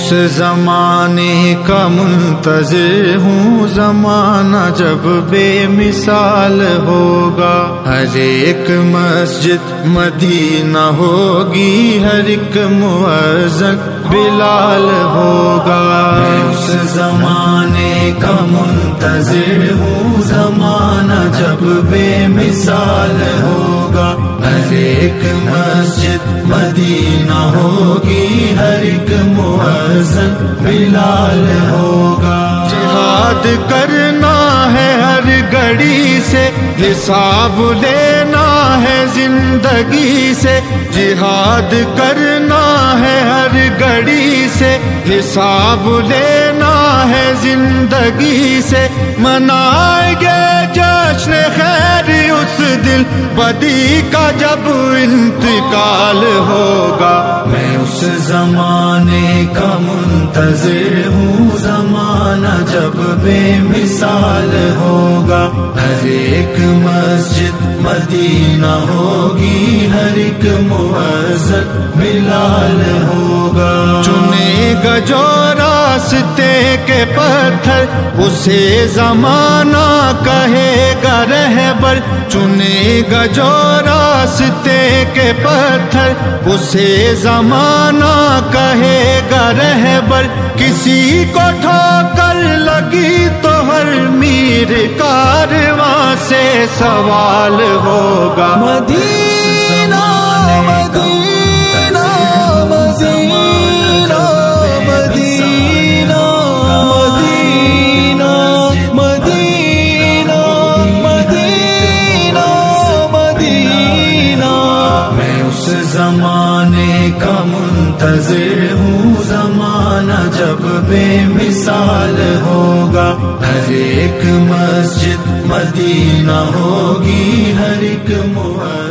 اس زمانے کا منتظر ہوں، زمانہ جب بے مثال ہوگا، ہر ایک مسجد مدینہ ہوگی، ہر ایک مؤذن بلال ہوگا۔ اس زمانے کا منتظر ہوں، زمانہ جب بے مثال ہوگا، ہر ایک مسجد مدینہ ہوگی، ہر ایک مؤذن بلال ہوگا۔ جہاد کرنا ہے ہر گھڑی سے، حساب لینا ہے زندگی سے، جہاد کرنا ہے ہر گھڑی سے، حساب لینا ہے زندگی سے، منائیں گے جشن خیر اس دل بدی کا جب انتقال ہوگا۔ میں اس زمانے کا منتظر ہوں، زمانہ جب بے مثال ہوگا، ہر ایک مسجد مدینہ ہوگی، ہر ایک مؤذن بلال ہوگا۔ چنے گا جو راستے کے پتھر، اسے زمانہ کہے گا رہبر، چنے گا جو راستے کے پتھر، اسے زمانہ کہے گا رہبر، کسی کو ٹھوکر لگی تو ہر میر کارواں سے سوال ہوگا۔ مدینہ مدینہ مدینہ مدینہ مدینہ مدینہ مدینہ مدینہ۔ میں اس زمانے کا منتظر ہوں، زمانہ جب بے مثال ہوگا، ہر ایک مسجد مدینہ ہوگی، ہر ایک مؤذن